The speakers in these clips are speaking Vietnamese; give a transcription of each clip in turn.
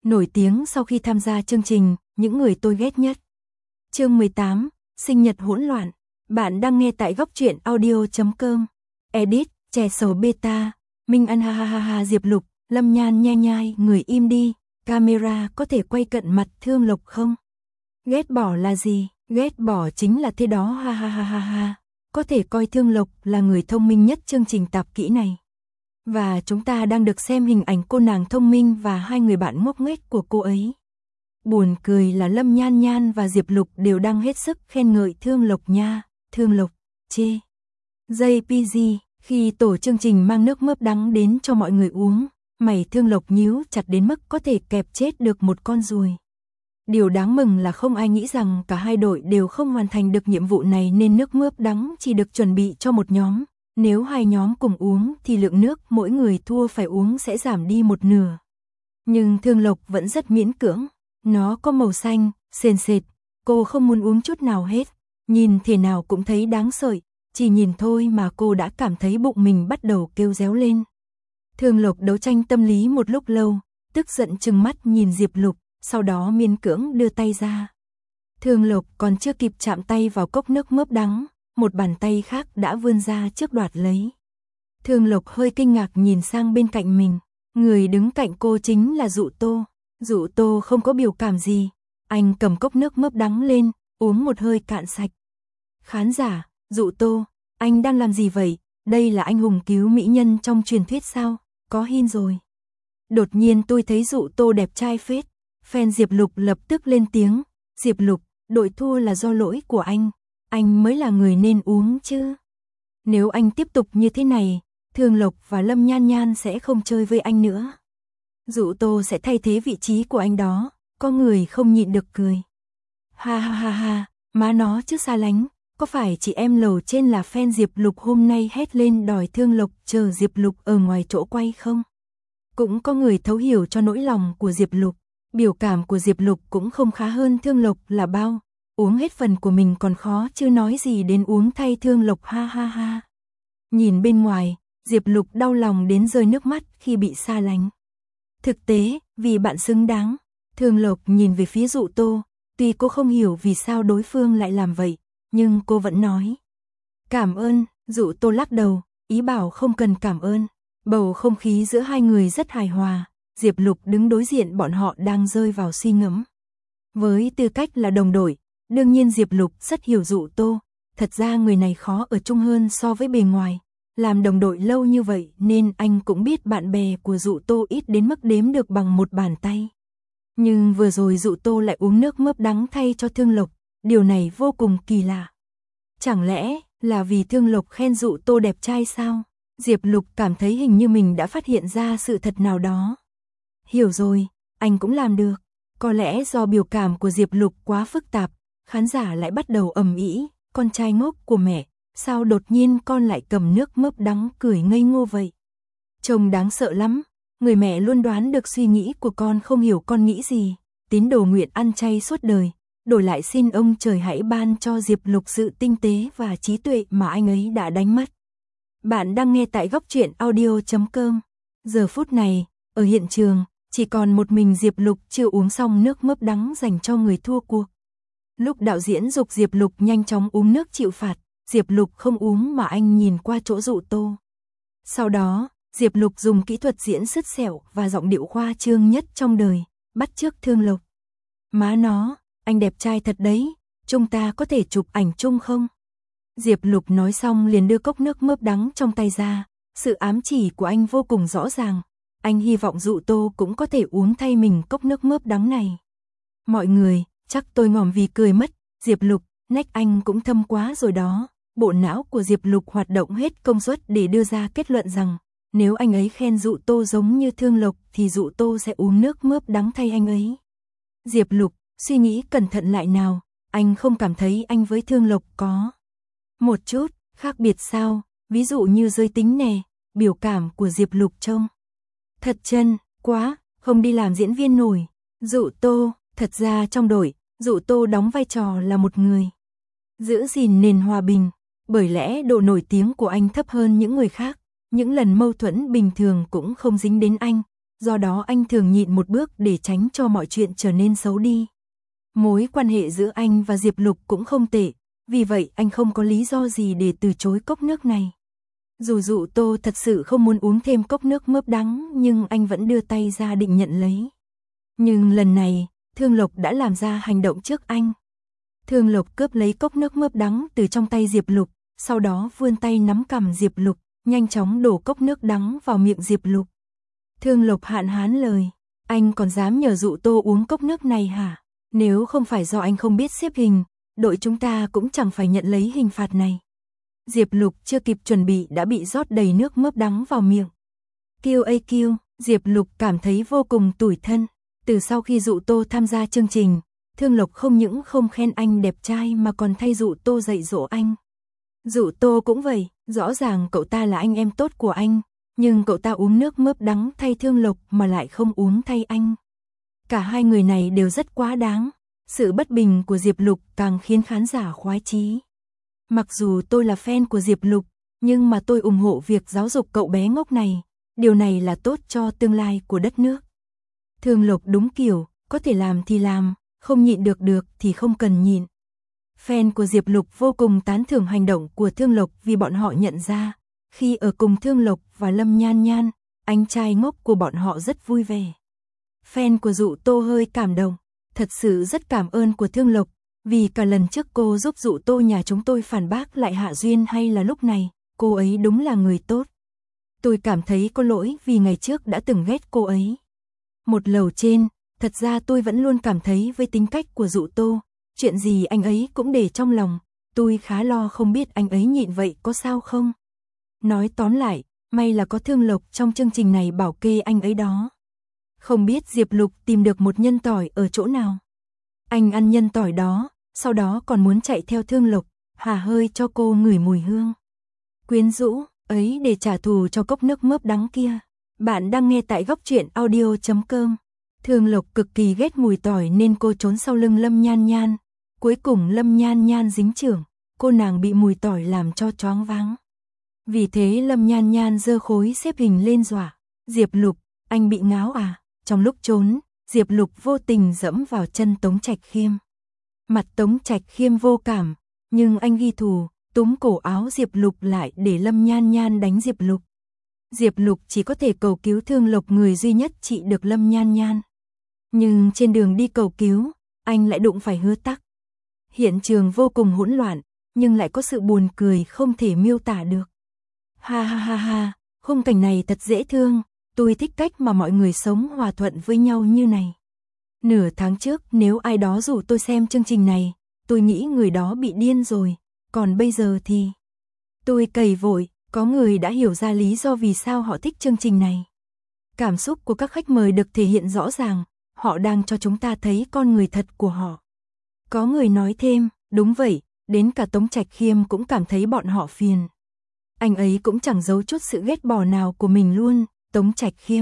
Nổi tiếng sau khi tham gia chương trình Những người tôi ghét nhất. Chương 18, sinh nhật hỗn loạn. Bạn đang nghe tại góc truyện audio.com. Edit, trẻ sầu beta, Minh An ha ha ha ha. Diệp Lục, Lâm Nhan nhai nhai, người im đi, camera có thể quay cận mặt Thương Lộc không? Ghét bỏ là gì? Ghét bỏ chính là thế đó ha ha ha ha ha. Có thể coi Thương Lộc là người thông minh nhất chương trình tạp kỹ này. Và chúng ta đang được xem hình ảnh cô nàng thông minh và hai người bạn ngốc nghếch của cô ấy. Buồn cười là Lâm Nhan Nhan và Diệp Lục đều đang hết sức khen ngợi Thương Lộc nha. Thương Lộc, chê. JPG, khi tổ chương trình mang nước mớp đắng đến cho mọi người uống, mày Thương Lộc nhíu chặt đến mức có thể kẹp chết được một con ruồi. Điều đáng mừng là không ai nghĩ rằng cả hai đội đều không hoàn thành được nhiệm vụ này nên nước mớp đắng chỉ được chuẩn bị cho một nhóm. Nếu hai nhóm cùng uống thì lượng nước mỗi người thua phải uống sẽ giảm đi một nửa. Nhưng Thương Lộc vẫn rất miễn cưỡng. Nó có màu xanh, sền sệt, cô không muốn uống chút nào hết. Nhìn thế nào cũng thấy đáng sợ, chỉ nhìn thôi mà cô đã cảm thấy bụng mình bắt đầu kêu réo lên. Thương Lộc đấu tranh tâm lý một lúc lâu, tức giận trừng mắt nhìn Diệp Lục, sau đó miễn cưỡng đưa tay ra. Thương Lộc còn chưa kịp chạm tay vào cốc nước mớp đắng, một bàn tay khác đã vươn ra trước đoạt lấy. Thương Lộc hơi kinh ngạc nhìn sang bên cạnh mình, người đứng cạnh cô chính là Dụ Tô. Dụ Tô không có biểu cảm gì, anh cầm cốc nước mớp đắng lên, uống một hơi cạn sạch. Khán giả, Dụ Tô, anh đang làm gì vậy? Đây là anh hùng cứu mỹ nhân trong truyền thuyết sao? Có hin rồi. Đột nhiên tôi thấy Dụ Tô đẹp trai phết. Fan Diệp Lục lập tức lên tiếng. Diệp Lục, đội thua là do lỗi của anh mới là người nên uống chứ. Nếu anh tiếp tục như thế này, Thương Lộc và Lâm Nhan Nhan sẽ không chơi với anh nữa. Dụ Tô sẽ thay thế vị trí của anh đó. Có người không nhịn được cười. Ha ha ha ha, má nó chứ xa lánh. Có phải chị em lầu trên là fan Diệp Lục hôm nay hét lên đòi Thương Lộc chờ Diệp Lục ở ngoài chỗ quay không? Cũng có người thấu hiểu cho nỗi lòng của Diệp Lục. Biểu cảm của Diệp Lục cũng không khá hơn Thương Lộc là bao. Uống hết phần của mình còn khó chứ nói gì đến uống thay Thương Lộc ha ha ha. Nhìn bên ngoài, Diệp Lục đau lòng đến rơi nước mắt khi bị xa lánh. Thực tế, vì bạn xứng đáng. Thương Lộc nhìn về phía Dụ Tô, tuy cô không hiểu vì sao đối phương lại làm vậy, nhưng cô vẫn nói. Cảm ơn, Dụ Tô lắc đầu, ý bảo không cần cảm ơn. Bầu không khí giữa hai người rất hài hòa, Diệp Lục đứng đối diện bọn họ đang rơi vào suy ngẫm. Với tư cách là đồng đội, đương nhiên Diệp Lục rất hiểu Dụ Tô, thật ra người này khó ở chung hơn so với bề ngoài. Làm đồng đội lâu như vậy nên anh cũng biết bạn bè của Dụ Tô ít đến mức đếm được bằng một bàn tay. Nhưng vừa rồi Dụ Tô lại uống nước mớp đắng thay cho Thương Lộc, điều này vô cùng kỳ lạ. Chẳng lẽ là vì Thương Lộc khen Dụ Tô đẹp trai sao? Diệp Lục cảm thấy hình như mình đã phát hiện ra sự thật nào đó. Hiểu rồi, anh cũng làm được. Có lẽ do biểu cảm của Diệp Lục quá phức tạp, khán giả lại bắt đầu ầm ĩ, con trai ngốc của mẹ, sao đột nhiên con lại cầm nước mớp đắng cười ngây ngô vậy? Trông đáng sợ lắm, người mẹ luôn đoán được suy nghĩ của con không hiểu con nghĩ gì, tín đồ nguyện ăn chay suốt đời, đổi lại xin ông trời hãy ban cho Diệp Lục sự tinh tế và trí tuệ mà anh ấy đã đánh mất. Bạn đang nghe tại góc truyện audio.com. Giờ phút này, ở hiện trường, chỉ còn một mình Diệp Lục chưa uống xong nước mớp đắng dành cho người thua cuộc. Lúc đạo diễn giục Diệp Lục nhanh chóng uống nước chịu phạt, Diệp Lục không uống mà anh nhìn qua chỗ Dụ Tô. Sau đó, Diệp Lục dùng kỹ thuật diễn sứt sẹo và giọng điệu khoa trương nhất trong đời, bắt chước Thương Lộc. Má nó, anh đẹp trai thật đấy, chúng ta có thể chụp ảnh chung không? Diệp Lục nói xong liền đưa cốc nước mớp đắng trong tay ra, sự ám chỉ của anh vô cùng rõ ràng. Anh hy vọng Dụ Tô cũng có thể uống thay mình cốc nước mớp đắng này. Mọi người, chắc tôi ngỏm vì cười mất, Diệp Lục, nách anh cũng thâm quá rồi đó. Bộ não của Diệp Lục hoạt động hết công suất để đưa ra kết luận rằng, nếu anh ấy khen Dụ Tô giống như Thương Lộc thì Dụ Tô sẽ uống nước mớp đắng thay anh ấy. Diệp Lục, suy nghĩ cẩn thận lại nào, anh không cảm thấy anh với Thương Lộc có một chút khác biệt sao? Ví dụ như giới tính nè, biểu cảm của Diệp Lục trông thật chân quá, không đi làm diễn viên nổi. Dụ Tô, thật ra trong đội, Dụ Tô đóng vai trò là một người giữ gìn nền hòa bình, bởi lẽ độ nổi tiếng của anh thấp hơn những người khác, những lần mâu thuẫn bình thường cũng không dính đến anh, do đó anh thường nhịn một bước để tránh cho mọi chuyện trở nên xấu đi. Mối quan hệ giữa anh và Diệp Lục cũng không tệ, vì vậy anh không có lý do gì để từ chối cốc nước này. Dù Dụ Tô thật sự không muốn uống thêm cốc nước mướp đắng, nhưng anh vẫn đưa tay ra định nhận lấy. Nhưng lần này, Thương Lộc đã làm ra hành động trước anh. Thương Lộc cướp lấy cốc nước mướp đắng từ trong tay Diệp Lục, sau đó vươn tay nắm cằm Diệp Lục, nhanh chóng đổ cốc nước đắng vào miệng Diệp Lục. Thương Lộc hạn hán lời, anh còn dám nhờ Dụ Tô uống cốc nước này hả? Nếu không phải do anh không biết xếp hình, đội chúng ta cũng chẳng phải nhận lấy hình phạt này. Diệp Lục chưa kịp chuẩn bị đã bị rót đầy nước mướp đắng vào miệng. QAQ, Diệp Lục cảm thấy vô cùng tủi thân. Từ sau khi Dụ Tô tham gia chương trình, Thương Lộc không những không khen anh đẹp trai mà còn thay Dụ Tô dạy dỗ anh. Dụ Tô cũng vậy, rõ ràng cậu ta là anh em tốt của anh, nhưng cậu ta uống nước mướp đắng thay Thương Lộc mà lại không uống thay anh. Cả hai người này đều rất quá đáng. Sự bất bình của Diệp Lục càng khiến khán giả khoái chí. Mặc dù tôi là fan của Diệp Lục, nhưng mà tôi ủng hộ việc giáo dục cậu bé ngốc này. Điều này là tốt cho tương lai của đất nước. Thương Lộc đúng kiểu, có thể làm thì làm, không nhịn được thì không cần nhịn. Fan của Diệp Lục vô cùng tán thưởng hành động của Thương Lộc vì bọn họ nhận ra, khi ở cùng Thương Lộc và Lâm Nhan Nhan, anh trai ngốc của bọn họ rất vui vẻ. Fan của Dụ Tô hơi cảm động, thật sự rất cảm ơn của Thương Lộc, vì cả lần trước cô giúp Dụ Tô nhà chúng tôi phản bác lại Hạ Duyên hay là lúc này, cô ấy đúng là người tốt. Tôi cảm thấy có lỗi vì ngày trước đã từng ghét cô ấy. Một lầu trên, thật ra tôi vẫn luôn cảm thấy với tính cách của Dụ Tô, chuyện gì anh ấy cũng để trong lòng, tôi khá lo không biết anh ấy nhịn vậy có sao không. Nói tóm lại, may là có Thương Lộc trong chương trình này bảo kê anh ấy đó. Không biết Diệp Lục tìm được một nhân tỏi ở chỗ nào. Anh ăn nhân tỏi đó, sau đó còn muốn chạy theo Thương Lộc, hả hơi cho cô ngửi mùi hương. Quyến rũ, ấy để trả thù cho cốc nước mướp đắng kia. Bạn đang nghe tại góc truyện audio.com. Thương Lộc cực kỳ ghét mùi tỏi nên cô trốn sau lưng Lâm Nhan Nhan. Cuối cùng Lâm Nhan Nhan dính chưởng, cô nàng bị mùi tỏi làm cho choáng váng. Vì thế Lâm Nhan Nhan giơ khối xếp hình lên dọa. Diệp Lục, anh bị ngáo à? Trong lúc trốn, Diệp Lục vô tình dẫm vào chân Tống Trạch Khiêm. Mặt Tống Trạch Khiêm vô cảm, nhưng anh ghi thù, túm cổ áo Diệp Lục lại để Lâm Nhan Nhan đánh Diệp Lục. Diệp Lục chỉ có thể cầu cứu Thương Lộc, người duy nhất trị được Lâm Nhan Nhan. Nhưng trên đường đi cầu cứu, anh lại đụng phải Hứa Tắc. Hiện trường vô cùng hỗn loạn, nhưng lại có sự buồn cười không thể miêu tả được. Ha ha ha ha, khung cảnh này thật dễ thương, tôi thích cách mà mọi người sống hòa thuận với nhau như này. Nửa tháng trước nếu ai đó rủ tôi xem chương trình này, tôi nghĩ người đó bị điên rồi, còn bây giờ thì... Tôi cày vội, có người đã hiểu ra lý do vì sao họ thích chương trình này. Cảm xúc của các khách mời được thể hiện rõ ràng, họ đang cho chúng ta thấy con người thật của họ. Có người nói thêm, đúng vậy, đến cả Tống Trạch Khiêm cũng cảm thấy bọn họ phiền. Anh ấy cũng chẳng giấu chút sự ghét bỏ nào của mình luôn, Tống Trạch Khiêm.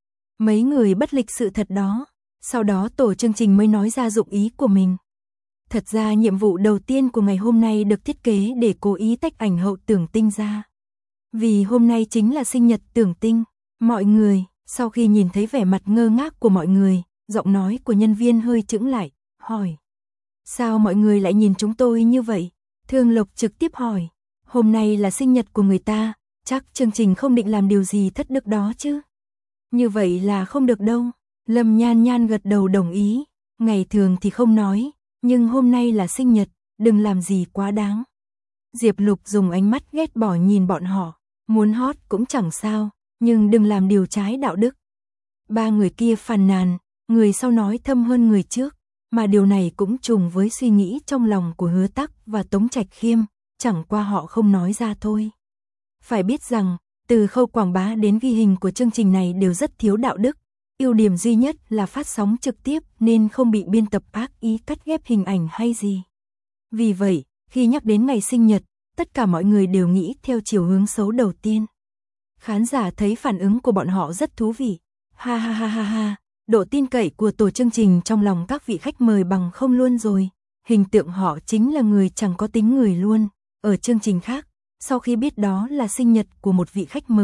Mấy người bất lịch sự thật đó, sau đó tổ chương trình mới nói ra dụng ý của mình. Thật ra nhiệm vụ đầu tiên của ngày hôm nay được thiết kế để cố ý tách ảnh hậu Tưởng Tinh ra. Vì hôm nay chính là sinh nhật Tưởng Tinh, mọi người, sau khi nhìn thấy vẻ mặt ngơ ngác của mọi người, giọng nói của nhân viên hơi chững lại, hỏi. Sao mọi người lại nhìn chúng tôi như vậy? Thương Lộc trực tiếp hỏi. Hôm nay là sinh nhật của người ta, chắc chương trình không định làm điều gì thất đức đó chứ. Như vậy là không được đâu. Lâm Nhan Nhan gật đầu đồng ý. Ngày thường thì không nói, nhưng hôm nay là sinh nhật, đừng làm gì quá đáng. Diệp Lục dùng ánh mắt ghét bỏ nhìn bọn họ. Muốn hot cũng chẳng sao, nhưng đừng làm điều trái đạo đức. Ba người kia phàn nàn, người sau nói thâm hơn người trước, mà điều này cũng trùng với suy nghĩ trong lòng của Hứa Tắc và Tống Trạch Khiêm, chẳng qua họ không nói ra thôi. Phải biết rằng, từ khâu quảng bá đến ghi hình của chương trình này đều rất thiếu đạo đức, ưu điểm duy nhất là phát sóng trực tiếp nên không bị biên tập ác ý cắt ghép hình ảnh hay gì. Vì vậy, khi nhắc đến ngày sinh nhật, tất cả mọi người đều nghĩ theo chiều hướng xấu đầu tiên. Khán giả thấy phản ứng của bọn họ rất thú vị. Ha ha ha ha ha, độ tin cậy của tổ chương trình trong lòng các vị khách mời bằng không luôn rồi. Hình tượng họ chính là người chẳng có tính người luôn. Ở chương trình khác, sau khi biết đó là sinh nhật của một vị khách mời,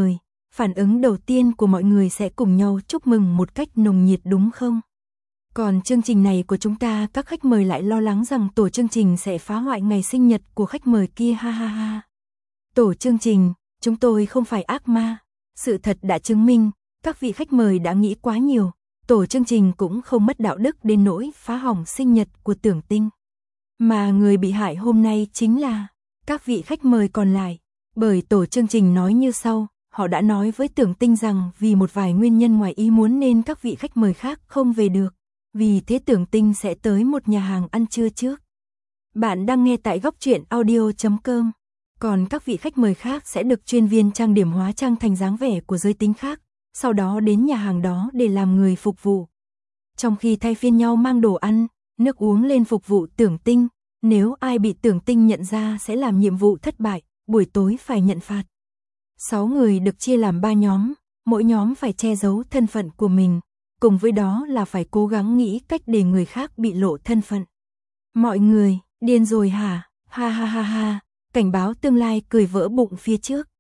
phản ứng đầu tiên của mọi người sẽ cùng nhau chúc mừng một cách nồng nhiệt đúng không? Còn chương trình này của chúng ta, các khách mời lại lo lắng rằng tổ chương trình sẽ phá hoại ngày sinh nhật của khách mời kia, ha ha ha. Tổ chương trình, chúng tôi không phải ác ma. Sự thật đã chứng minh, các vị khách mời đã nghĩ quá nhiều. Tổ chương trình cũng không mất đạo đức đến nỗi phá hỏng sinh nhật của Tưởng Tinh. Mà người bị hại hôm nay chính là các vị khách mời còn lại. Bởi tổ chương trình nói như sau, họ đã nói với Tưởng Tinh rằng vì một vài nguyên nhân ngoài ý muốn nên các vị khách mời khác không về được. Vì thế Tưởng Tinh sẽ tới một nhà hàng ăn trưa trước. Bạn đang nghe tại góc truyện audio.com. Còn các vị khách mời khác sẽ được chuyên viên trang điểm hóa trang thành dáng vẻ của giới tính khác, sau đó đến nhà hàng đó để làm người phục vụ. Trong khi thay phiên nhau mang đồ ăn, nước uống lên phục vụ Tưởng Tinh, nếu ai bị Tưởng Tinh nhận ra sẽ làm nhiệm vụ thất bại, buổi tối phải nhận phạt. 6 người được chia làm 3 nhóm, mỗi nhóm phải che giấu thân phận của mình, cùng với đó là phải cố gắng nghĩ cách để người khác bị lộ thân phận. Mọi người, điên rồi hả? Ha ha ha ha, cảnh báo tương lai cười vỡ bụng phía trước.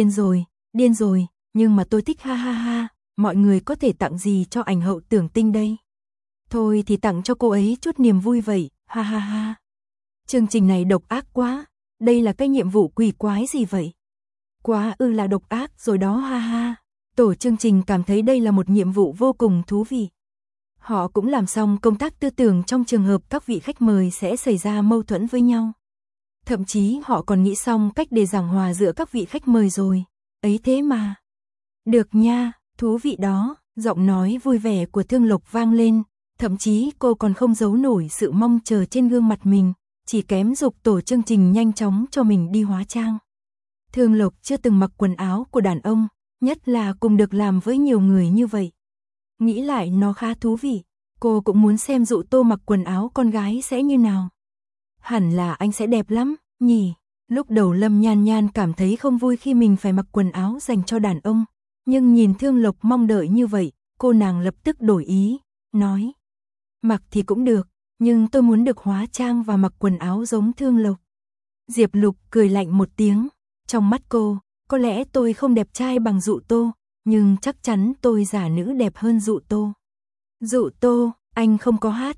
Điên rồi, nhưng mà tôi thích, ha ha ha, mọi người có thể tặng gì cho ảnh hậu Tưởng Tinh đây? Thôi thì tặng cho cô ấy chút niềm vui vậy, ha ha ha. Chương trình này độc ác quá, đây là cái nhiệm vụ quỷ quái gì vậy? Quá là độc ác rồi đó, ha ha. Tổ chương trình cảm thấy đây là một nhiệm vụ vô cùng thú vị. Họ cũng làm xong công tác tư tưởng trong trường hợp các vị khách mời sẽ xảy ra mâu thuẫn với nhau. Thậm chí họ còn nghĩ xong cách để giảng hòa giữa các vị khách mời rồi. Ấy thế mà. Được nha, thú vị đó, giọng nói vui vẻ của Thương Lộc vang lên. Thậm chí cô còn không giấu nổi sự mong chờ trên gương mặt mình, chỉ kém giục tổ chương trình nhanh chóng cho mình đi hóa trang. Thương Lộc chưa từng mặc quần áo của đàn ông, nhất là cùng được làm với nhiều người như vậy. Nghĩ lại nó khá thú vị, cô cũng muốn xem Dụ Tô mặc quần áo con gái sẽ như nào. Hẳn là anh sẽ đẹp lắm, nhỉ? Lúc đầu Lâm Nhan Nhan cảm thấy không vui khi mình phải mặc quần áo dành cho đàn ông, nhưng nhìn Thương Lộc mong đợi như vậy, cô nàng lập tức đổi ý, nói: mặc thì cũng được, nhưng tôi muốn được hóa trang và mặc quần áo giống Thương Lộc. Diệp Lục cười lạnh một tiếng, trong mắt cô, có lẽ tôi không đẹp trai bằng Dụ Tô, nhưng chắc chắn tôi giả nữ đẹp hơn Dụ Tô. Dụ Tô, anh không có hát.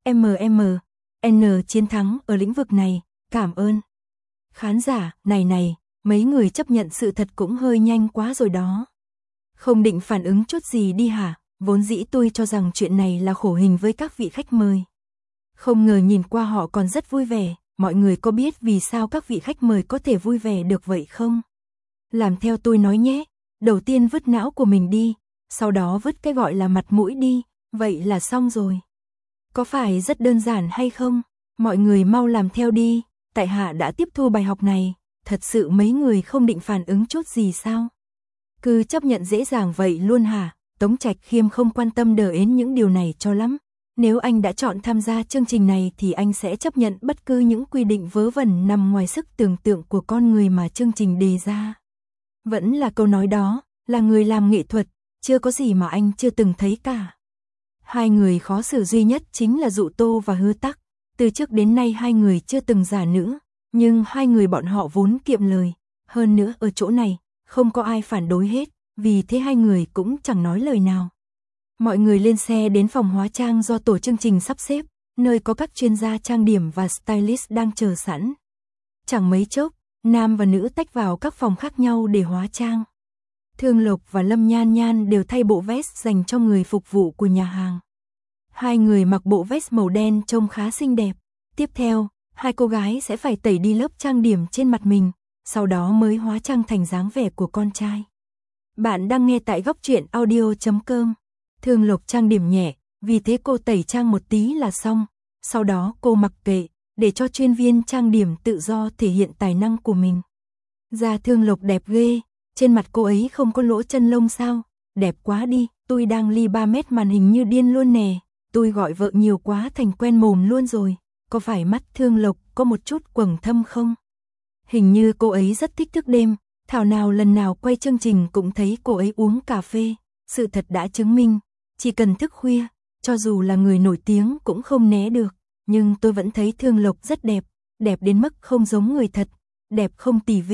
N chiến thắng ở lĩnh vực này, cảm ơn. Khán giả, này, mấy người chấp nhận sự thật cũng hơi nhanh quá rồi đó. Không định phản ứng chút gì đi hả? Vốn dĩ tôi cho rằng chuyện này là khổ hình với các vị khách mời. Không ngờ nhìn qua họ còn rất vui vẻ, mọi người có biết vì sao các vị khách mời có thể vui vẻ được vậy không? Làm theo tôi nói nhé, đầu tiên vứt não của mình đi, sau đó vứt cái gọi là mặt mũi đi, vậy là xong rồi. Có phải rất đơn giản hay không? Mọi người mau làm theo đi, tại hạ đã tiếp thu bài học này, thật sự mấy người không định phản ứng chút gì sao? Cứ chấp nhận dễ dàng vậy luôn hả? Tống Trạch Khiêm không quan tâm đến những điều này cho lắm. Nếu anh đã chọn tham gia chương trình này thì anh sẽ chấp nhận bất cứ những quy định vớ vẩn nằm ngoài sức tưởng tượng của con người mà chương trình đề ra. Vẫn là câu nói đó, là người làm nghệ thuật, chưa có gì mà anh chưa từng thấy cả. Hai người khó xử duy nhất chính là Dụ Tô và Hứa Tắc. Từ trước đến nay hai người chưa từng giả nữ, nhưng hai người bọn họ vốn kiệm lời. Hơn nữa ở chỗ này, không có ai phản đối hết, vì thế hai người cũng chẳng nói lời nào. Mọi người lên xe đến phòng hóa trang do tổ chương trình sắp xếp, nơi có các chuyên gia trang điểm và stylist đang chờ sẵn. Chẳng mấy chốc, nam và nữ tách vào các phòng khác nhau để hóa trang. Thương Lộc và Lâm Nhan Nhan đều thay bộ vest dành cho người phục vụ của nhà hàng. Hai người mặc bộ vest màu đen trông khá xinh đẹp. Tiếp theo, hai cô gái sẽ phải tẩy đi lớp trang điểm trên mặt mình, sau đó mới hóa trang thành dáng vẻ của con trai. Bạn đang nghe tại góc truyện audio.com. Thương Lộc trang điểm nhẹ, vì thế cô tẩy trang một tí là xong. Sau đó cô mặc kệ, để cho chuyên viên trang điểm tự do thể hiện tài năng của mình. Da Thương Lộc đẹp ghê, trên mặt cô ấy không có lỗ chân lông sao? Đẹp quá đi, tôi đang ly 3 mét màn hình như điên luôn nè. Tôi gọi vợ nhiều quá thành quen mồm luôn rồi. Có phải mắt Thương Lộc có một chút quầng thâm không? Hình như cô ấy rất thích thức đêm, thảo nào lần nào quay chương trình cũng thấy cô ấy uống cà phê. Sự thật đã chứng minh, chỉ cần thức khuya, cho dù là người nổi tiếng cũng không né được. Nhưng tôi vẫn thấy Thương Lộc rất đẹp, đẹp đến mức không giống người thật, đẹp không tì vết,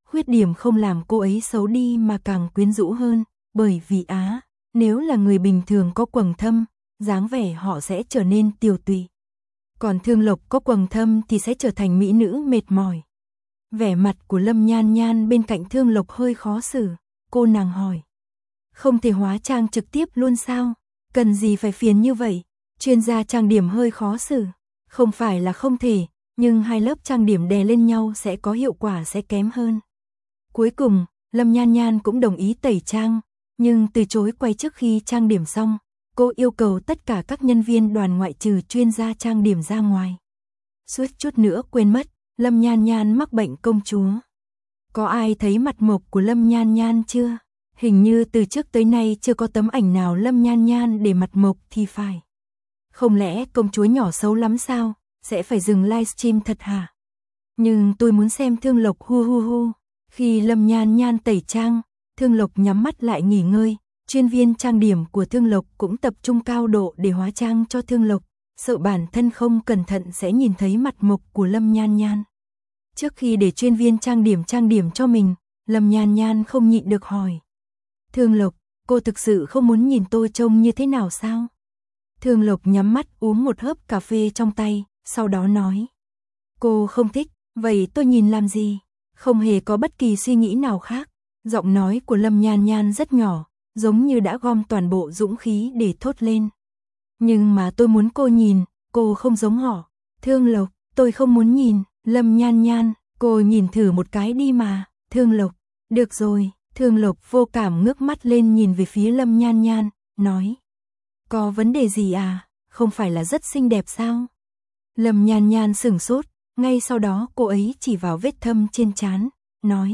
khuyết điểm không làm cô ấy xấu đi mà càng quyến rũ hơn, bởi vì nếu là người bình thường có quầng thâm, dáng vẻ họ sẽ trở nên tiều tụy. Còn Thương Lộc có quầng thâm thì sẽ trở thành mỹ nữ mệt mỏi. Vẻ mặt của Lâm Nhan Nhan bên cạnh Thương Lộc hơi khó xử, cô nàng hỏi. Không thể hóa trang trực tiếp luôn sao? Cần gì phải phiền như vậy? Chuyên gia trang điểm hơi khó xử. Không phải là không thể, nhưng 2 lớp trang điểm đè lên nhau sẽ có hiệu quả sẽ kém hơn. Cuối cùng, Lâm Nhan Nhan cũng đồng ý tẩy trang, nhưng từ chối quay trước khi trang điểm xong. Cô yêu cầu tất cả các nhân viên đoàn ngoại trừ chuyên gia trang điểm ra ngoài. Suýt chút nữa quên mất, Lâm Nhan Nhan mắc bệnh công chúa. Có ai thấy mặt mộc của Lâm Nhan Nhan chưa? Hình như từ trước tới nay chưa có tấm ảnh nào Lâm Nhan Nhan để mặt mộc thì phải. Không lẽ công chúa nhỏ xấu lắm sao? Sẽ phải dừng livestream thật hả? Nhưng tôi muốn xem Thương Lộc hu hu hu. Khi Lâm Nhan Nhan tẩy trang, Thương Lộc nhắm mắt lại nghỉ ngơi. Chuyên viên trang điểm của Thương Lộc cũng tập trung cao độ để hóa trang cho Thương Lộc, sợ bản thân không cẩn thận sẽ nhìn thấy mặt mộc của Lâm Nhan Nhan. Trước khi để chuyên viên trang điểm cho mình, Lâm Nhan Nhan không nhịn được hỏi. Thương Lộc, cô thực sự không muốn nhìn tôi trông như thế nào sao? Thương Lộc nhắm mắt uống một hớp cà phê trong tay, sau đó nói. Cô không thích, vậy tôi nhìn làm gì? Không hề có bất kỳ suy nghĩ nào khác. Giọng nói của Lâm Nhan Nhan rất nhỏ, giống như đã gom toàn bộ dũng khí để thốt lên. Nhưng mà tôi muốn cô nhìn, cô không giống họ. Thương Lộc, tôi không muốn nhìn. Lâm Nhan Nhan, cô nhìn thử một cái đi mà. Thương Lộc, được rồi. Thương Lộc vô cảm ngước mắt lên nhìn về phía Lâm Nhan Nhan, nói. Có vấn đề gì à? Không phải là rất xinh đẹp sao? Lâm Nhan Nhan sửng sốt, ngay sau đó cô ấy chỉ vào vết thâm trên trán, nói.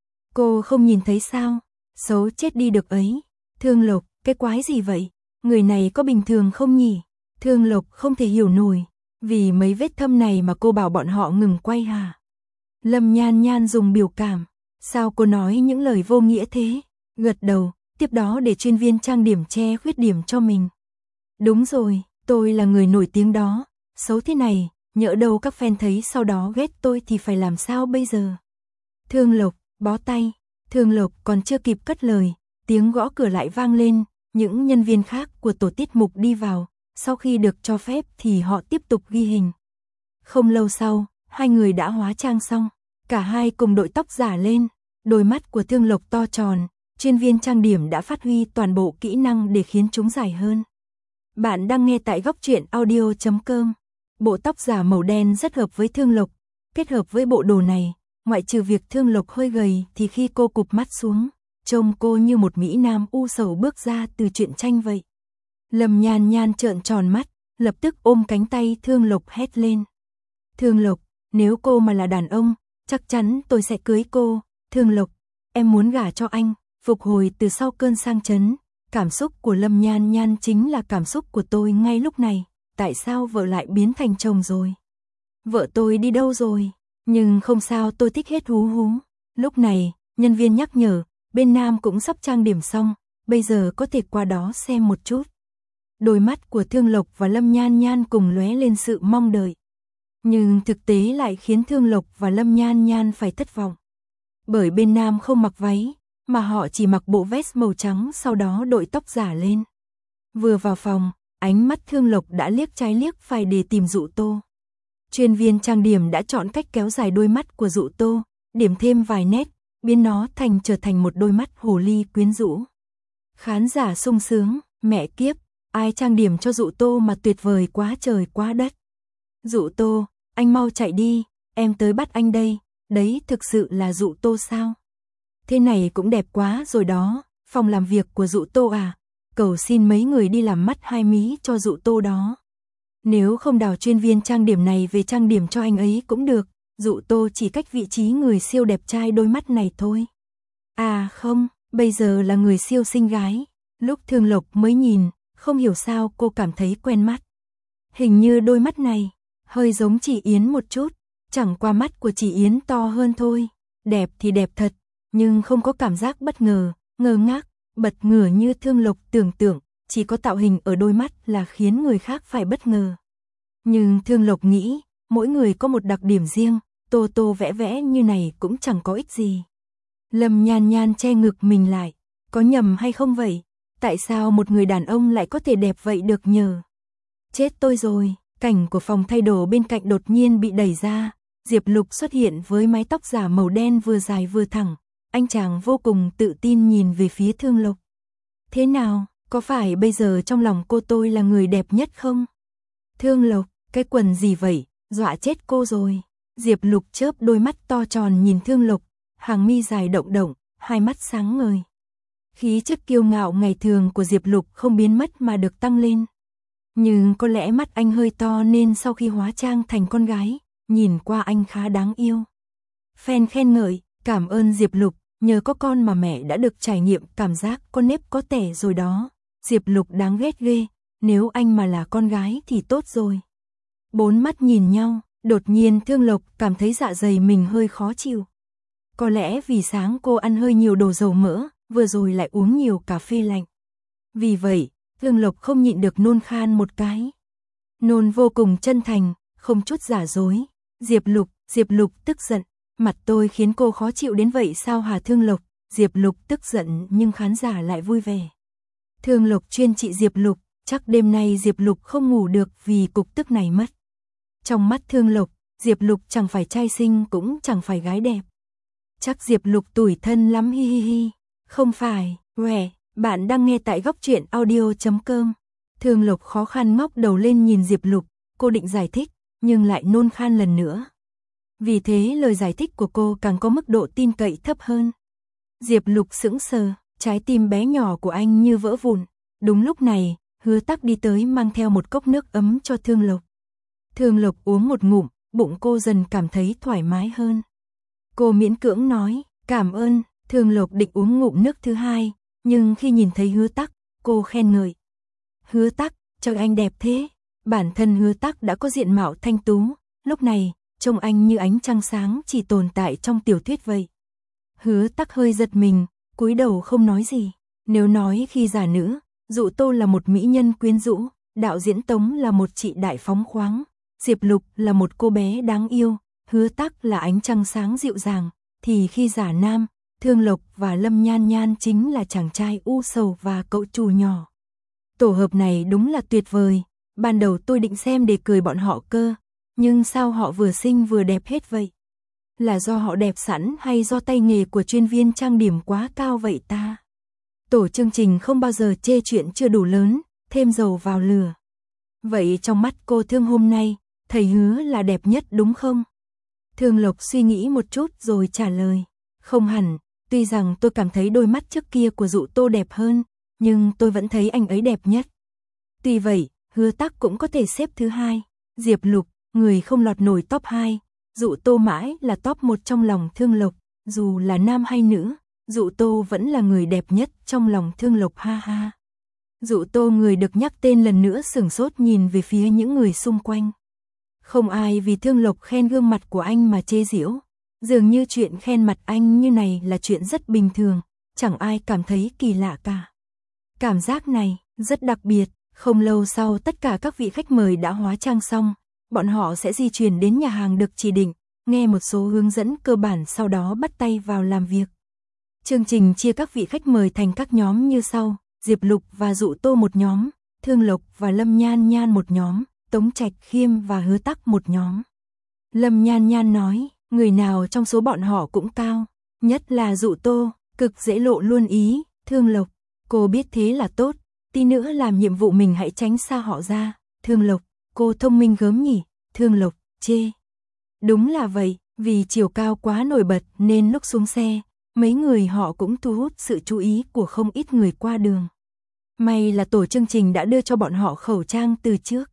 Cô không nhìn thấy sao? Xấu chết đi được ấy. Thương Lộc, cái quái gì vậy? Người này có bình thường không nhỉ? Thương Lộc không thể hiểu nổi. Vì mấy vết thâm này mà cô bảo bọn họ ngừng quay hả? Lâm Nhan Nhan dùng biểu cảm. Sao cô nói những lời vô nghĩa thế? Gật đầu, tiếp đó để chuyên viên trang điểm che khuyết điểm cho mình. Đúng rồi, tôi là người nổi tiếng đó. Xấu thế này, nhỡ đâu các fan thấy sau đó ghét tôi thì phải làm sao bây giờ? Thương Lộc, bó tay. Thương Lộc còn chưa kịp cất lời, tiếng gõ cửa lại vang lên. Những nhân viên khác của tổ tiết mục đi vào. Sau khi được cho phép thì họ tiếp tục ghi hình. Không lâu sau, 2 người đã hóa trang xong. Cả hai cùng đội tóc giả lên. Đôi mắt của Thương Lộc to tròn. Chuyên viên trang điểm đã phát huy toàn bộ kỹ năng để khiến chúng dài hơn. Bạn đang nghe tại góc truyện audio.com. Bộ tóc giả màu đen rất hợp với Thương Lộc. Kết hợp với bộ đồ này, ngoại trừ việc Thương Lộc hơi gầy thì khi cô cụp mắt xuống, trông cô như một mỹ nam u sầu bước ra từ truyện tranh vậy. Lâm Nhan Nhan trợn tròn mắt, lập tức ôm cánh tay Thương Lộc hét lên. Thương Lộc, nếu cô mà là đàn ông, chắc chắn tôi sẽ cưới cô. Thương Lộc, em muốn gả cho anh. Phục hồi từ sau cơn sang chấn, cảm xúc của Lâm Nhan Nhan chính là cảm xúc của tôi ngay lúc này. Tại sao vợ lại biến thành chồng rồi? Vợ tôi đi đâu rồi? Nhưng không sao, tôi thích hết hú hú. Lúc này, nhân viên nhắc nhở, bên nam cũng sắp trang điểm xong, bây giờ có thể qua đó xem một chút. Đôi mắt của Thương Lộc và Lâm Nhan Nhan cùng lóe lên sự mong đợi. Nhưng thực tế lại khiến Thương Lộc và Lâm Nhan Nhan phải thất vọng. Bởi bên nam không mặc váy, mà họ chỉ mặc bộ vest màu trắng, sau đó đội tóc giả lên. Vừa vào phòng, ánh mắt Thương Lộc đã liếc trái liếc phải để tìm Dụ Tô. Chuyên viên trang điểm đã chọn cách kéo dài đôi mắt của Dụ Tô, điểm thêm vài nét, biến nó trở thành một đôi mắt hồ ly quyến rũ. Khán giả sung sướng, mẹ kiếp, ai trang điểm cho Dụ Tô mà tuyệt vời quá trời quá đất. Dụ Tô, anh mau chạy đi, em tới bắt anh đây. Đấy thực sự là Dụ Tô sao? Thế này cũng đẹp quá rồi đó. Phòng làm việc của Dụ Tô à? Cầu xin mấy người đi làm mắt hai mí cho Dụ Tô đó. Nếu không đào chuyên viên trang điểm này về trang điểm cho anh ấy cũng được. Dụ Tô chỉ cách vị trí người siêu đẹp trai đôi mắt này thôi. À không, bây giờ là người siêu xinh gái. Lúc Thương Lộc mới nhìn, không hiểu sao cô cảm thấy quen mắt. Hình như đôi mắt này hơi giống chị Yến một chút. Chẳng qua mắt của chị Yến to hơn thôi. Đẹp thì đẹp thật, nhưng không có cảm giác bất ngờ, ngơ ngác, bật ngửa như Thương Lộc tưởng tượng. Chỉ có tạo hình ở đôi mắt là khiến người khác phải bất ngờ. Nhưng Thương Lộc nghĩ, mỗi người có một đặc điểm riêng, tô tô vẽ vẽ như này cũng chẳng có ích gì. Lâm Nhan Nhan che ngực mình lại, có nhầm hay không vậy? Tại sao một người đàn ông lại có thể đẹp vậy được nhờ? Chết tôi rồi, cảnh của phòng thay đồ bên cạnh đột nhiên bị đẩy ra, Diệp Lục xuất hiện với mái tóc giả màu đen vừa dài vừa thẳng, anh chàng vô cùng tự tin nhìn về phía Thương Lộc. Thế nào, có phải bây giờ trong lòng cô tôi là người đẹp nhất không? Thương Lộc, cái quần gì vậy, dọa chết cô rồi. Diệp Lục chớp đôi mắt to tròn nhìn Thương Lộc, hàng mi dài động động, hai mắt sáng ngời. Khí chất kiêu ngạo ngày thường của Diệp Lục không biến mất mà được tăng lên. Nhưng có lẽ mắt anh hơi to nên sau khi hóa trang thành con gái, nhìn qua anh khá đáng yêu. Fan khen ngợi, cảm ơn Diệp Lục, nhờ có con mà mẹ đã được trải nghiệm cảm giác có nếp có tẻ rồi đó. Diệp Lục đáng ghét ghê, nếu anh mà là con gái thì tốt rồi. Bốn mắt nhìn nhau, đột nhiên Thương Lộc cảm thấy dạ dày mình hơi khó chịu. Có lẽ vì sáng cô ăn hơi nhiều đồ dầu mỡ, vừa rồi lại uống nhiều cà phê lạnh. Vì vậy, Thương Lộc không nhịn được nôn khan một cái. Nôn vô cùng chân thành, không chút giả dối. Diệp Lục tức giận, mặt tôi khiến cô khó chịu đến vậy sao hả Thương Lộc? Diệp Lục tức giận nhưng khán giả lại vui vẻ. Thương Lộc chuyên trị Diệp Lục, chắc đêm nay Diệp Lục không ngủ được vì cục tức này mất. Trong mắt Thương Lộc, Diệp Lục chẳng phải trai xinh cũng chẳng phải gái đẹp. Chắc Diệp Lục tủi thân lắm hi hi hi. Không phải, bạn đang nghe tại góc truyện audio.com. Thương Lộc khó khăn ngóc đầu lên nhìn Diệp Lục, cô định giải thích, nhưng lại nôn khan lần nữa. Vì thế lời giải thích của cô càng có mức độ tin cậy thấp hơn. Diệp Lục sững sờ, trái tim bé nhỏ của anh như vỡ vụn. Đúng lúc này, Hứa Tắc đi tới mang theo một cốc nước ấm cho Thương Lộc. Thương Lộc uống một ngụm, bụng cô dần cảm thấy thoải mái hơn. Cô miễn cưỡng nói, cảm ơn. Thương Lộc định uống ngụm nước thứ hai, nhưng khi nhìn thấy Hứa Tắc, cô khen ngợi. Hứa Tắc, trông anh đẹp thế. Bản thân Hứa Tắc đã có diện mạo thanh tú, lúc này, trông anh như ánh trăng sáng chỉ tồn tại trong tiểu thuyết vậy. Hứa Tắc hơi giật mình, cúi đầu không nói gì. Nếu nói khi giả nữ, Dụ Tô là một mỹ nhân quyến rũ, đạo diễn Tống là một chị đại phóng khoáng, Diệp Lục là một cô bé đáng yêu, Hứa Tắc là ánh trăng sáng dịu dàng, thì khi giả nam, Thương Lộc và Lâm Nhan Nhan chính là chàng trai u sầu và cậu chủ nhỏ. Tổ hợp này đúng là tuyệt vời, ban đầu tôi định xem để cười bọn họ cơ, nhưng sao họ vừa xinh vừa đẹp hết vậy? Là do họ đẹp sẵn hay do tay nghề của chuyên viên trang điểm quá cao vậy ta? Tổ chương trình không bao giờ chê chuyện chưa đủ lớn, thêm dầu vào lửa. Vậy trong mắt cô Thương hôm nay, thầy Hứa là đẹp nhất đúng không? Thương Lộc suy nghĩ một chút rồi trả lời. Không hẳn, tuy rằng tôi cảm thấy đôi mắt trước kia của Dụ Tô đẹp hơn, nhưng tôi vẫn thấy anh ấy đẹp nhất. Tuy vậy, Hứa Tắc cũng có thể xếp thứ hai. Diệp Lục, người không lọt nổi top 2, Dụ Tô mãi là top 1 trong lòng Thương Lộc, dù là nam hay nữ, Dụ Tô vẫn là người đẹp nhất trong lòng Thương Lộc ha ha. Dụ Tô người được nhắc tên lần nữa sửng sốt nhìn về phía những người xung quanh. Không ai vì Thương Lộc khen gương mặt của anh mà chê giễu. Dường như chuyện khen mặt anh như này là chuyện rất bình thường, chẳng ai cảm thấy kỳ lạ cả. Cảm giác này rất đặc biệt, không lâu sau tất cả các vị khách mời đã hóa trang xong, bọn họ sẽ di chuyển đến nhà hàng được chỉ định, nghe một số hướng dẫn cơ bản sau đó bắt tay vào làm việc. Chương trình chia các vị khách mời thành các nhóm như sau, Diệp Lục và Dụ Tô một nhóm, Thương Lộc và Lâm Nhan Nhan một nhóm, Tống Trạch Khiêm và Hứa Tắc một nhóm. Lâm Nhan Nhan nói, người nào trong số bọn họ cũng cao, nhất là Dụ Tô, cực dễ lộ luôn ý. Thương Lộc, cô biết thế là tốt, tí nữa làm nhiệm vụ mình hãy tránh xa họ ra. Thương Lộc, cô thông minh gớm nhỉ. Thương Lộc, chê. Đúng là vậy, vì chiều cao quá nổi bật nên lúc xuống xe, mấy người họ cũng thu hút sự chú ý của không ít người qua đường. May là tổ chương trình đã đưa cho bọn họ khẩu trang từ trước.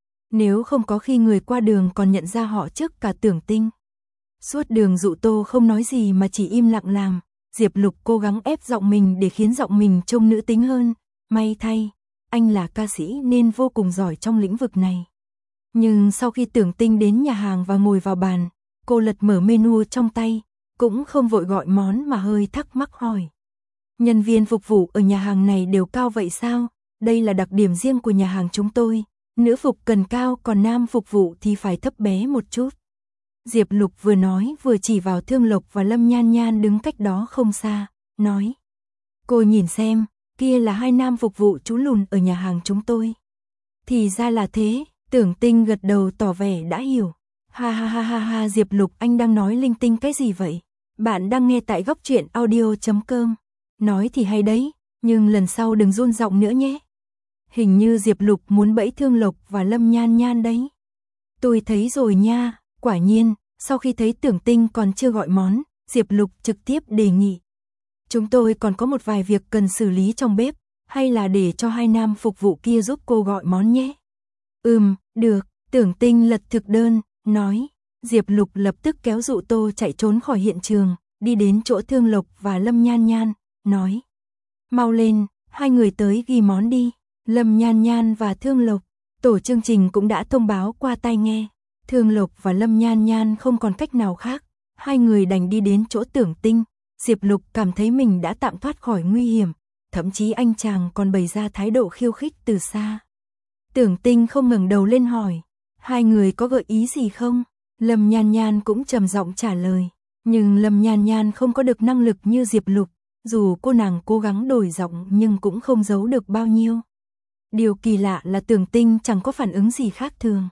Nếu không có khi người qua đường còn nhận ra họ trước cả Tưởng Tinh. Suốt đường Dụ Tô không nói gì mà chỉ im lặng làm. Diệp Lục cố gắng ép giọng mình để khiến giọng mình trông nữ tính hơn. May thay, anh là ca sĩ nên vô cùng giỏi trong lĩnh vực này. Nhưng sau khi Tưởng Tinh đến nhà hàng và ngồi vào bàn, cô lật mở menu trong tay, cũng không vội gọi món mà hơi thắc mắc hỏi. Nhân viên phục vụ ở nhà hàng này đều cao vậy sao? Đây là đặc điểm riêng của nhà hàng chúng tôi. Nữ phục cần cao còn nam phục vụ thì phải thấp bé một chút. Diệp Lục vừa nói vừa chỉ vào Thương Lộc và Lâm Nhan Nhan đứng cách đó không xa, nói. Cô nhìn xem, kia là hai nam phục vụ chú lùn ở nhà hàng chúng tôi. Thì ra là thế, Tưởng Tinh gật đầu tỏ vẻ đã hiểu. Ha ha ha ha ha, Diệp Lục anh đang nói linh tinh cái gì vậy? Bạn đang nghe tại góc truyện audio.com. Nói thì hay đấy, nhưng lần sau đừng run giọng nữa nhé. Hình như Diệp Lục muốn bẫy Thương Lộc và Lâm Nhan Nhan đấy. Tôi thấy rồi nha, quả nhiên, sau khi thấy Tưởng Tinh còn chưa gọi món, Diệp Lục trực tiếp đề nghị. Chúng tôi còn có một vài việc cần xử lý trong bếp, hay là để cho hai nam phục vụ kia giúp cô gọi món nhé. Được, Tưởng Tinh lật thực đơn, nói. Diệp Lục lập tức kéo dụ Tô chạy trốn khỏi hiện trường, đi đến chỗ Thương Lộc và Lâm Nhan Nhan, nói. Mau lên, hai người tới ghi món đi. Lâm Nhan Nhan và Thương Lộc, tổ chương trình cũng đã thông báo qua tai nghe. Thương Lộc và Lâm Nhan Nhan không còn cách nào khác, hai người đành đi đến chỗ Tưởng Tinh. Diệp Lục cảm thấy mình đã tạm thoát khỏi nguy hiểm, thậm chí anh chàng còn bày ra thái độ khiêu khích từ xa. Tưởng Tinh không ngẩng đầu lên hỏi, hai người có gợi ý gì không? Lâm Nhan Nhan cũng trầm giọng trả lời, nhưng Lâm Nhan Nhan không có được năng lực như Diệp Lục, dù cô nàng cố gắng đổi giọng nhưng cũng không giấu được bao nhiêu. Điều kỳ lạ là Tưởng Tinh chẳng có phản ứng gì khác thường.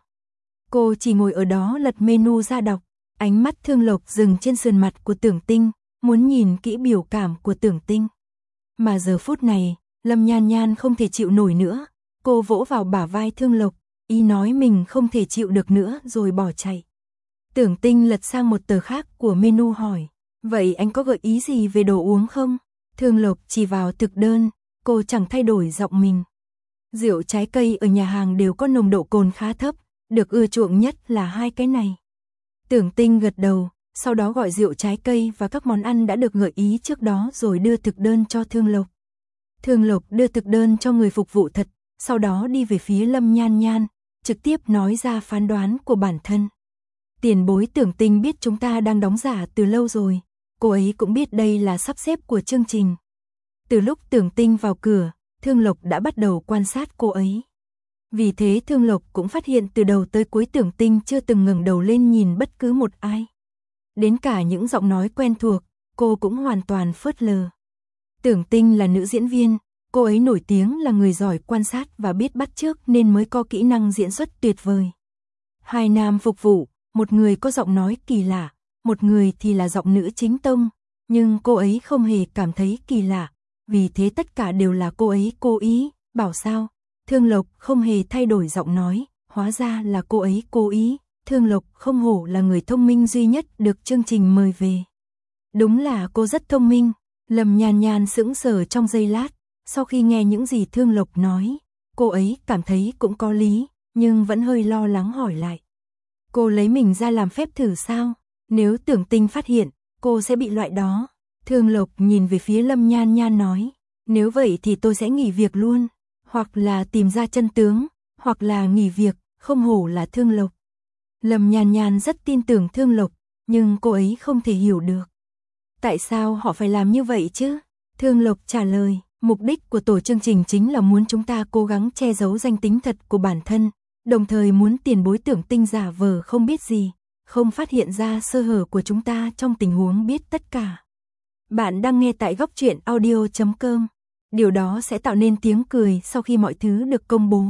Cô chỉ ngồi ở đó lật menu ra đọc, ánh mắt Thương Lộc dừng trên sườn mặt của Tưởng Tinh, muốn nhìn kỹ biểu cảm của Tưởng Tinh. Mà giờ phút này, Lâm Nhan Nhan không thể chịu nổi nữa, cô vỗ vào bả vai Thương Lộc, ý nói mình không thể chịu được nữa rồi bỏ chạy. Tưởng Tinh lật sang một tờ khác của menu hỏi, vậy anh có gợi ý gì về đồ uống không? Thương Lộc chỉ vào thực đơn, cô chẳng thay đổi giọng mình. Rượu trái cây ở nhà hàng đều có nồng độ cồn khá thấp, được ưa chuộng nhất là hai cái này. Tưởng Tinh gật đầu, sau đó gọi rượu trái cây và các món ăn đã được gợi ý trước đó rồi đưa thực đơn cho Thương Lộc. Thương Lộc đưa thực đơn cho người phục vụ thật, sau đó đi về phía Lâm Nhan Nhan, trực tiếp nói ra phán đoán của bản thân. Tiền bối Tưởng Tinh biết chúng ta đang đóng giả từ lâu rồi, cô ấy cũng biết đây là sắp xếp của chương trình. Từ lúc Tưởng Tinh vào cửa, Thương Lộc đã bắt đầu quan sát cô ấy. Vì thế Thương Lộc cũng phát hiện từ đầu tới cuối Tưởng Tinh chưa từng ngẩng đầu lên nhìn bất cứ một ai. Đến cả những giọng nói quen thuộc, cô cũng hoàn toàn phớt lờ. Tưởng Tinh là nữ diễn viên, cô ấy nổi tiếng là người giỏi quan sát và biết bắt chước nên mới có kỹ năng diễn xuất tuyệt vời. Hai nam phục vụ, một người có giọng nói kỳ lạ, một người thì là giọng nữ chính tông, nhưng cô ấy không hề cảm thấy kỳ lạ, vì thế tất cả đều là cô ấy cố ý, bảo sao. Thương Lộc không hề thay đổi giọng nói, hóa ra là cô ấy cố ý. Thương Lộc không hổ là người thông minh duy nhất được chương trình mời về. Đúng là cô rất thông minh. Lâm Nhan Nhan sững sờ trong giây lát, sau khi nghe những gì Thương Lộc nói, cô ấy cảm thấy cũng có lý, nhưng vẫn hơi lo lắng hỏi lại. Cô lấy mình ra làm phép thử sao? Nếu Tưởng Tinh phát hiện, cô sẽ bị loại đó. Thương Lộc nhìn về phía Lâm Nhan Nhan nói, nếu vậy thì tôi sẽ nghỉ việc luôn, hoặc là tìm ra chân tướng, hoặc là nghỉ việc, không hổ là Thương Lộc. Lâm Nhan Nhan rất tin tưởng Thương Lộc, nhưng cô ấy không thể hiểu được. Tại sao họ phải làm như vậy chứ? Thương Lộc trả lời, mục đích của tổ chương trình chính là muốn chúng ta cố gắng che giấu danh tính thật của bản thân, đồng thời muốn tiền bối Tưởng Tinh giả vờ không biết gì, không phát hiện ra sơ hở của chúng ta trong tình huống biết tất cả. Bạn đang nghe tại góc truyện audio.com. Điều đó sẽ tạo nên tiếng cười sau khi mọi thứ được công bố.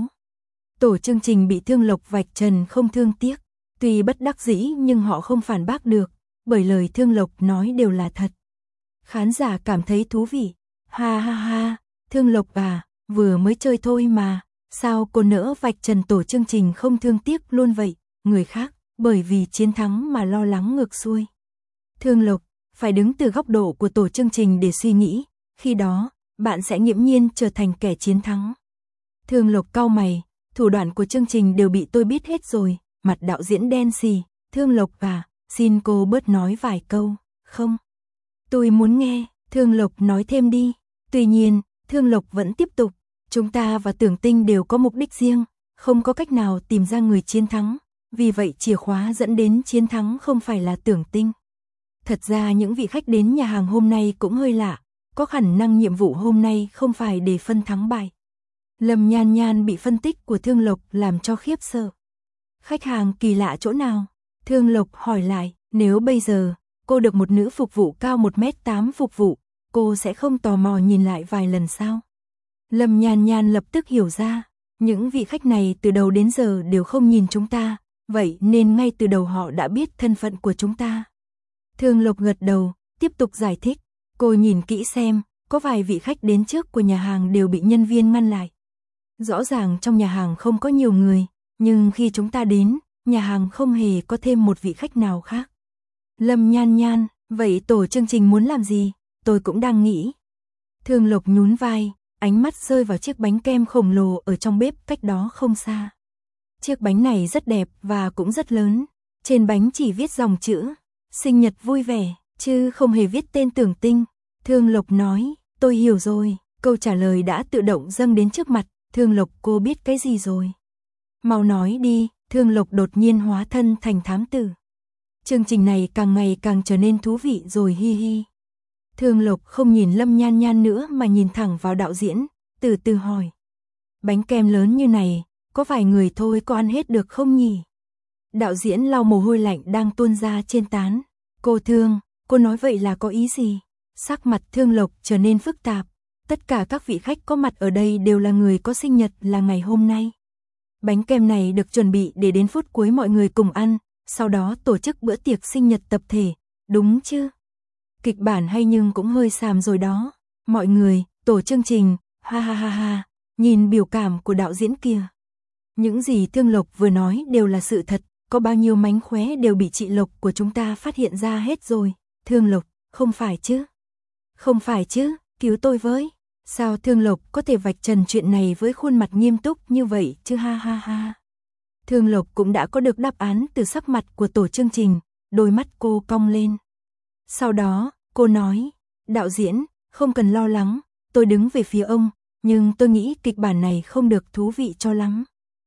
Tổ chương trình bị Thương Lộc vạch trần không thương tiếc. Tuy bất đắc dĩ nhưng họ không phản bác được, bởi lời Thương Lộc nói đều là thật. Khán giả cảm thấy thú vị. Ha ha ha, Thương Lộc à, vừa mới chơi thôi mà, sao cô nỡ vạch trần tổ chương trình không thương tiếc luôn vậy? Người khác, bởi vì chiến thắng mà lo lắng ngược xuôi. Thương Lộc, phải đứng từ góc độ của tổ chương trình để suy nghĩ, khi đó, bạn sẽ nghiễm nhiên trở thành kẻ chiến thắng. Thương Lộc cau mày, thủ đoạn của chương trình đều bị tôi biết hết rồi. Mặt đạo diễn đen xì, Thương Lộc à, xin cô bớt nói vài câu, không? Tôi muốn nghe, Thương Lộc nói thêm đi. Tuy nhiên, Thương Lộc vẫn tiếp tục, chúng ta và Tưởng Tinh đều có mục đích riêng, không có cách nào tìm ra người chiến thắng, vì vậy chìa khóa dẫn đến chiến thắng không phải là Tưởng Tinh. Thật ra những vị khách đến nhà hàng hôm nay cũng hơi lạ, có khả năng nhiệm vụ hôm nay không phải để phân thắng bại. Lâm Nhan Nhan bị phân tích của Thương Lộc làm cho khiếp sợ. Khách hàng kỳ lạ chỗ nào? Thương Lộc hỏi lại, nếu bây giờ, cô được một nữ phục vụ cao 1m8 phục vụ, cô sẽ không tò mò nhìn lại vài lần sao? Lâm Nhan Nhan lập tức hiểu ra, những vị khách này từ đầu đến giờ đều không nhìn chúng ta, vậy nên ngay từ đầu họ đã biết thân phận của chúng ta. Thương Lộc gật đầu, tiếp tục giải thích, cô nhìn kỹ xem, có vài vị khách đến trước của nhà hàng đều bị nhân viên ngăn lại. Rõ ràng trong nhà hàng không có nhiều người, nhưng khi chúng ta đến, nhà hàng không hề có thêm một vị khách nào khác. Lâm Nhan Nhan, vậy tổ chương trình muốn làm gì? Tôi cũng đang nghĩ. Thương Lộc nhún vai, ánh mắt rơi vào chiếc bánh kem khổng lồ ở trong bếp cách đó không xa. Chiếc bánh này rất đẹp và cũng rất lớn. Trên bánh chỉ viết dòng chữ, sinh nhật vui vẻ, chứ không hề viết tên Tưởng Tinh. Thương Lộc nói, tôi hiểu rồi. Câu trả lời đã tự động dâng đến trước mặt. Thương Lộc, cô biết cái gì rồi? Mau nói đi. Thương Lộc đột nhiên hóa thân thành thám tử. Chương trình này càng ngày càng trở nên thú vị rồi, hi hi. Thương Lộc không nhìn Lâm Nhan Nhan nữa mà nhìn thẳng vào đạo diễn, từ từ hỏi. Bánh kem lớn như này, có vài người thôi có ăn hết được không nhỉ? Đạo diễn lau mồ hôi lạnh đang tuôn ra trên trán. Cô Thương, cô nói vậy là có ý gì? Sắc mặt Thương Lộc trở nên phức tạp. Tất cả các vị khách có mặt ở đây đều là người có sinh nhật là ngày hôm nay. Bánh kem này được chuẩn bị để đến phút cuối mọi người cùng ăn, sau đó tổ chức bữa tiệc sinh nhật tập thể, đúng chứ? Kịch bản hay nhưng cũng hơi xàm rồi đó. Mọi người, tổ chương trình, ha ha ha ha, nhìn biểu cảm của đạo diễn kia. Những gì Thương Lộc vừa nói đều là sự thật, có bao nhiêu mánh khóe đều bị chị Lộc của chúng ta phát hiện ra hết rồi. Thương Lộc, không phải chứ? Không phải chứ, cứu tôi với. Sao Thương Lộc có thể vạch trần chuyện này với khuôn mặt nghiêm túc như vậy chứ, ha ha ha. Thương Lộc cũng đã có được đáp án từ sắc mặt của tổ chương trình, đôi mắt cô cong lên. Sau đó, cô nói, đạo diễn, không cần lo lắng, tôi đứng về phía ông, nhưng tôi nghĩ kịch bản này không được thú vị cho lắm.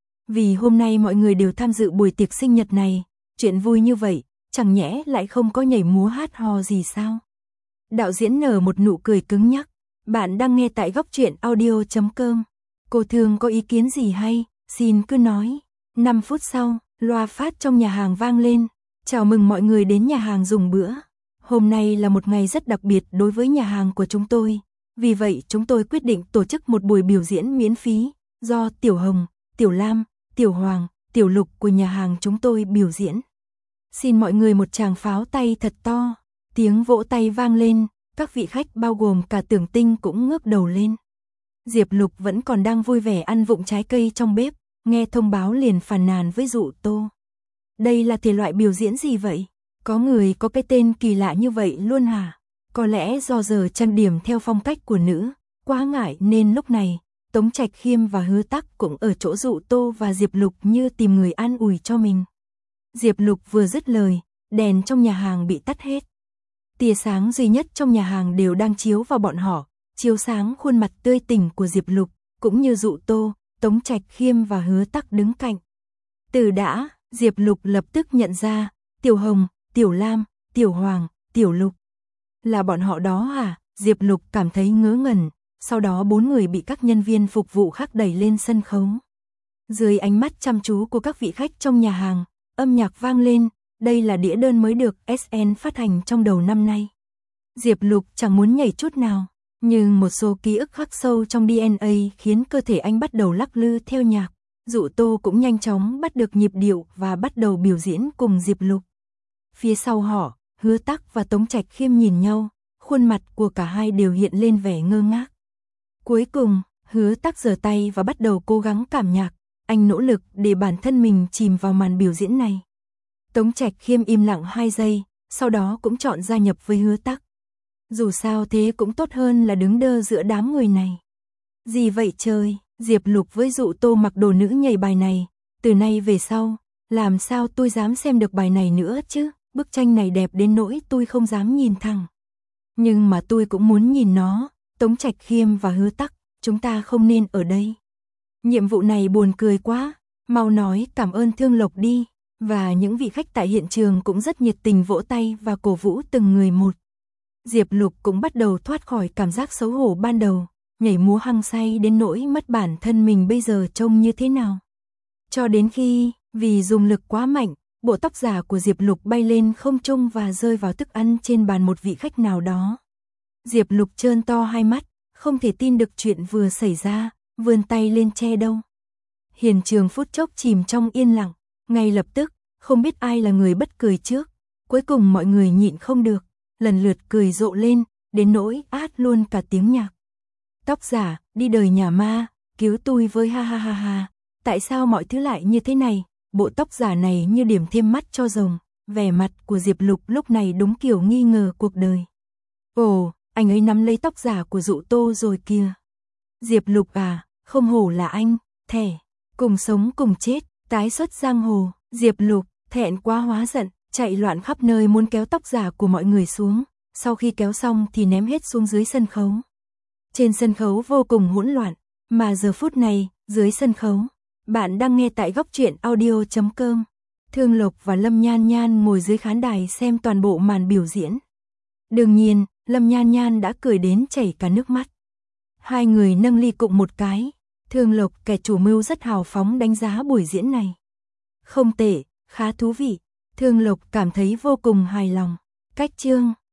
Vì hôm nay mọi người đều tham dự buổi tiệc sinh nhật này, chuyện vui như vậy, chẳng nhẽ lại không có nhảy múa hát hò gì sao? Đạo diễn nở một nụ cười cứng nhắc. Bạn đang nghe tại góc truyện audio.com. Cô Thương có ý kiến gì hay, xin cứ nói. 5 phút sau, loa phát trong nhà hàng vang lên. Chào mừng mọi người đến nhà hàng dùng bữa. Hôm nay là một ngày rất đặc biệt đối với nhà hàng của chúng tôi. Vì vậy chúng tôi quyết định tổ chức một buổi biểu diễn miễn phí, do Tiểu Hồng, Tiểu Lam, Tiểu Hoàng, Tiểu Lục của nhà hàng chúng tôi biểu diễn. Xin mọi người một tràng pháo tay thật to. Tiếng vỗ tay vang lên. Các vị khách bao gồm cả Tưởng Tinh cũng ngước đầu lên. Diệp Lục vẫn còn đang vui vẻ ăn vụng trái cây trong bếp, nghe thông báo liền phàn nàn với Dụ Tô. Đây là thể loại biểu diễn gì vậy? Có người có cái tên kỳ lạ như vậy luôn hả? Có lẽ do giờ trang điểm theo phong cách của nữ, quá ngại nên lúc này, Tống Trạch Khiêm và Hứa Tắc cũng ở chỗ Dụ Tô và Diệp Lục như tìm người an ủi cho mình. Diệp Lục vừa dứt lời, đèn trong nhà hàng bị tắt hết. Tia sáng duy nhất trong nhà hàng đều đang chiếu vào bọn họ, chiếu sáng khuôn mặt tươi tỉnh của Diệp Lục, cũng như Dụ Tô, Tống Trạch Khiêm và Hứa Tắc đứng cạnh. Từ đã, Diệp Lục lập tức nhận ra, Tiểu Hồng, Tiểu Lam, Tiểu Hoàng, Tiểu Lục. Là bọn họ đó à? Diệp Lục cảm thấy ngớ ngẩn, sau đó 4 người bị các nhân viên phục vụ khác đẩy lên sân khấu. Dưới ánh mắt chăm chú của các vị khách trong nhà hàng, âm nhạc vang lên. Đây là đĩa đơn mới được SN phát hành trong đầu năm nay. Diệp Lục chẳng muốn nhảy chút nào, nhưng một số ký ức khắc sâu trong DNA khiến cơ thể anh bắt đầu lắc lư theo nhạc. Dụ Tô cũng nhanh chóng bắt được nhịp điệu và bắt đầu biểu diễn cùng Diệp Lục. Phía sau họ, Hứa Tắc và Tống Trạch Khiêm nhìn nhau, khuôn mặt của cả hai đều hiện lên vẻ ngơ ngác. Cuối cùng, Hứa Tắc giở tay và bắt đầu cố gắng cảm nhạc, anh nỗ lực để bản thân mình chìm vào màn biểu diễn này. Tống Trạch Khiêm im lặng 2 giây, sau đó cũng chọn gia nhập với Hứa Tắc. Dù sao thế cũng tốt hơn là đứng đơ giữa đám người này. Gì vậy trời, Diệp Lục với Dụ Tô mặc đồ nữ nhảy bài này, từ nay về sau, làm sao tôi dám xem được bài này nữa chứ, bức tranh này đẹp đến nỗi tôi không dám nhìn thẳng. Nhưng mà tôi cũng muốn nhìn nó, Tống Trạch Khiêm và Hứa Tắc, chúng ta không nên ở đây. Nhiệm vụ này buồn cười quá, mau nói cảm ơn Thương Lộc đi. Và những vị khách tại hiện trường cũng rất nhiệt tình vỗ tay và cổ vũ từng người một. Diệp Lục cũng bắt đầu thoát khỏi cảm giác xấu hổ ban đầu, nhảy múa hăng say đến nỗi mất bản thân mình bây giờ trông như thế nào. Cho đến khi, vì dùng lực quá mạnh, bộ tóc giả của Diệp Lục bay lên không trung và rơi vào thức ăn trên bàn một vị khách nào đó. Diệp Lục trơn to hai mắt, không thể tin được chuyện vừa xảy ra, vươn tay lên che đâu. Hiện trường phút chốc chìm trong yên lặng, ngay lập tức, không biết ai là người bất cười trước. Cuối cùng mọi người nhịn không được, lần lượt cười rộ lên, đến nỗi át luôn cả tiếng nhạc. Tóc giả, đi đời nhà ma, cứu tôi với ha ha ha ha. Tại sao mọi thứ lại như thế này? Bộ tóc giả này như điểm thêm mắt cho rồng. Vẻ mặt của Diệp Lục lúc này đúng kiểu nghi ngờ cuộc đời. Ồ, anh ấy nắm lấy tóc giả của Dụ Tô rồi kìa. Diệp Lục à, không hổ là anh, thẻ, cùng sống cùng chết, tái xuất giang hồ. Diệp Lục, thẹn quá hóa giận, chạy loạn khắp nơi muốn kéo tóc giả của mọi người xuống. Sau khi kéo xong thì ném hết xuống dưới sân khấu. Trên sân khấu vô cùng hỗn loạn, mà giờ phút này, dưới sân khấu, bạn đang nghe tại góc truyện audio.com. Thương Lộc và Lâm Nhan Nhan ngồi dưới khán đài xem toàn bộ màn biểu diễn. Đương nhiên, Lâm Nhan Nhan đã cười đến chảy cả nước mắt. Hai người nâng ly cụng một cái. Thương Lộc, kẻ chủ mưu, rất hào phóng đánh giá buổi diễn này. Không tệ, khá thú vị. Thương Lộc cảm thấy vô cùng hài lòng. Cách chương